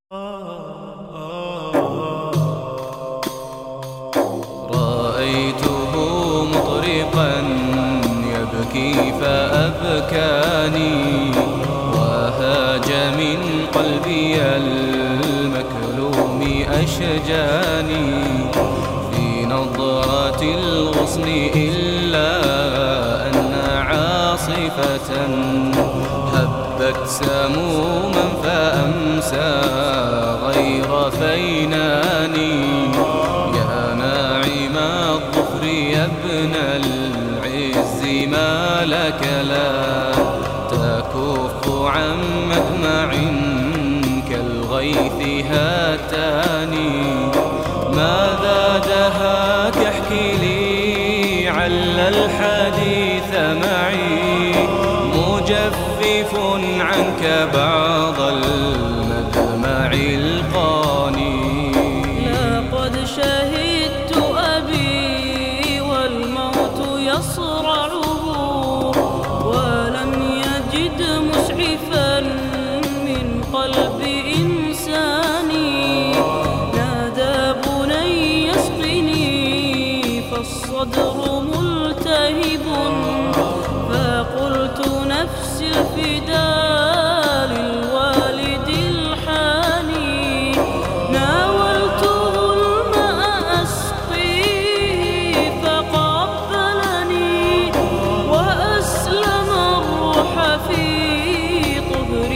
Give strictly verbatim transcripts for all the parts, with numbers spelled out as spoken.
رأيته مطرقا يبكي فأبكاني، وهاج من قلبي المكلوم أشجاني. في نظرة الغصن إلا أن عاصفة هبت سموما فأمسى غير فيناني. يا ناعم الظفر يا ابن العز ما لك لا تكف عن مدمع كالغيث هاتاني. ماذا دهاك احكي لي عل الحديث معي، مجفف عنك بعض المدمع القاني. لقد شهدت أبي والموت يصرعه، ولم يجد مسعفا من قلب إنساني. نادى بني يسقني فالصدر ملتهب، فقلت نفسي الفداء للوالد الحاني. ناولته الماء أسقيه فقبلني، وأسلم الروح في طهر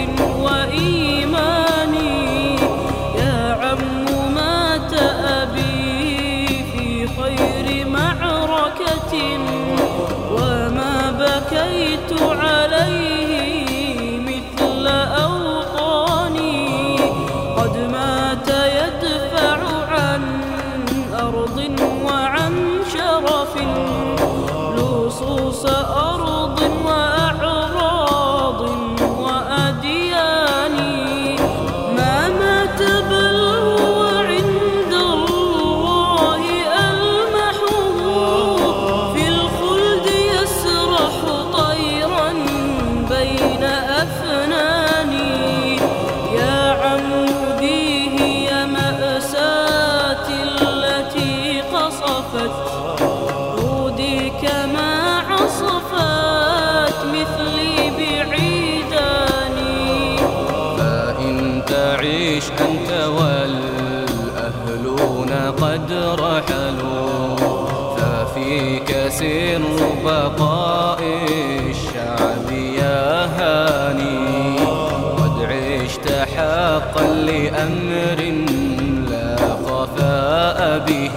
وإيماني. يا عم مات أبي في خير معركة، وما بكيت عليه مثل أوطاني. قد مات يدفع عن أرض وعن شرف، لصوص أرض وأعراض وأديان. ما مات بل هو عند الله ألمحه، في الخلد يسرح طيرا بين أفناني. يا عم دي هي مأساتي التي قصفت عودي كما عصفت مثلي بعيداني. فإن تعيش أنت والأهلون قد رحلوا، ففيك سر بقاء الشعب يا هاني. قد عشت حقا لأمر لا خفاء به،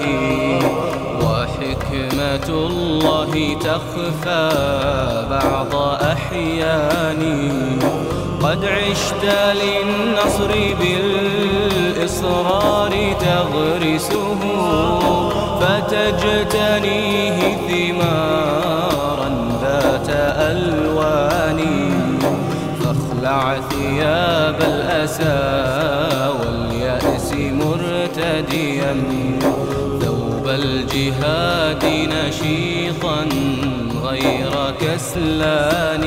وحكمة الله تخفى بعض أحياني. قد عشت للنصر بالإصرار تغرسه، فتجتنيه ثمارا ذات ألوان. فاخلع ثياب الأسى واليأس مرتديا، ثوب الجهاد نشيطا غير كسلان.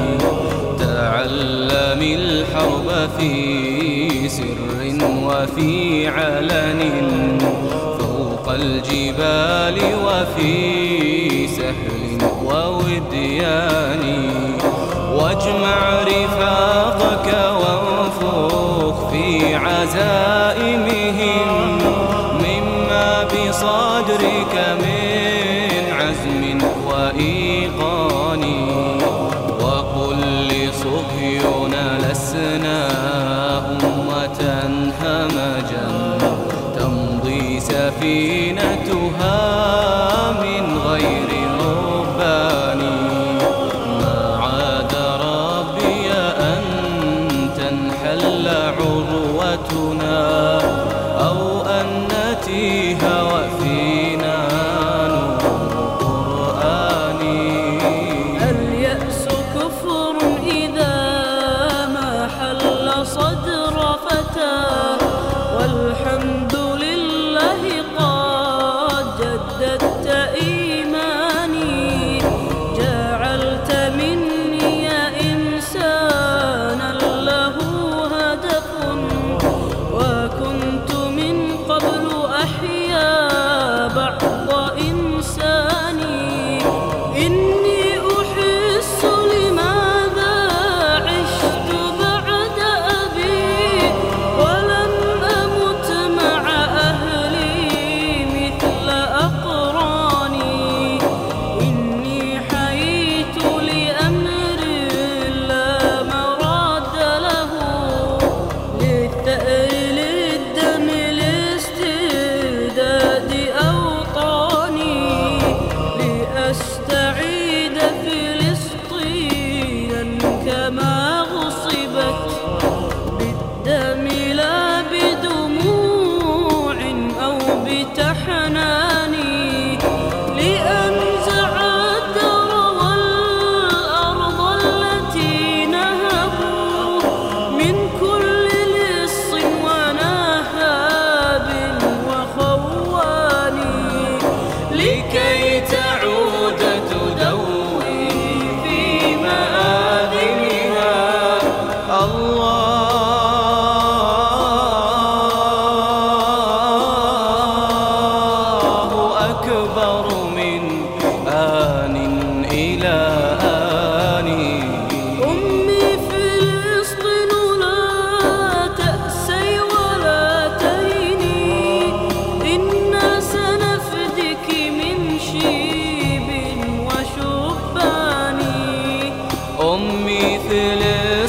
تعلم الحرب في سر وفي علن، فوق الجبال وفي سهل ووديان. واجمع رفاقك وانفخ في عزائمهم مما بصدرك من عزم وإيقان. وقل لصهيون لسنا أمة همجا تمضي سفينتها من غير ربان. ما عاد ربي أن تنحل عروتنا، أو أن نتيه وفينا نور قرآني. اليأس كفر إذا ما حل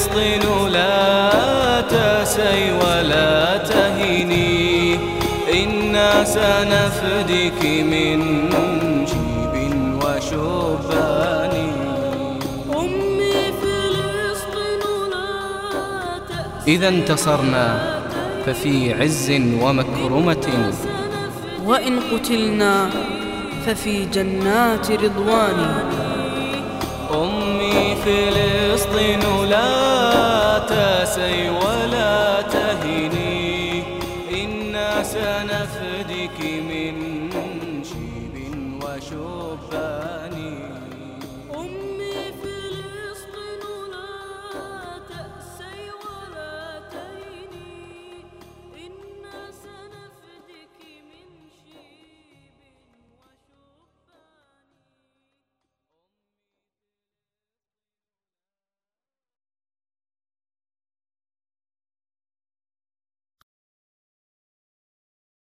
فلسطين لا تسي ولا تهني، إنا سنفديك من شيب وشبان. أمي فلسطين لا تأسي إذا انتصرنا ففي عز ومكرمة، وإن قتلنا ففي جنات رضوان. أمي فلسطين لا تسي ولا تهني، إنا سنفديك من شيب وشبان.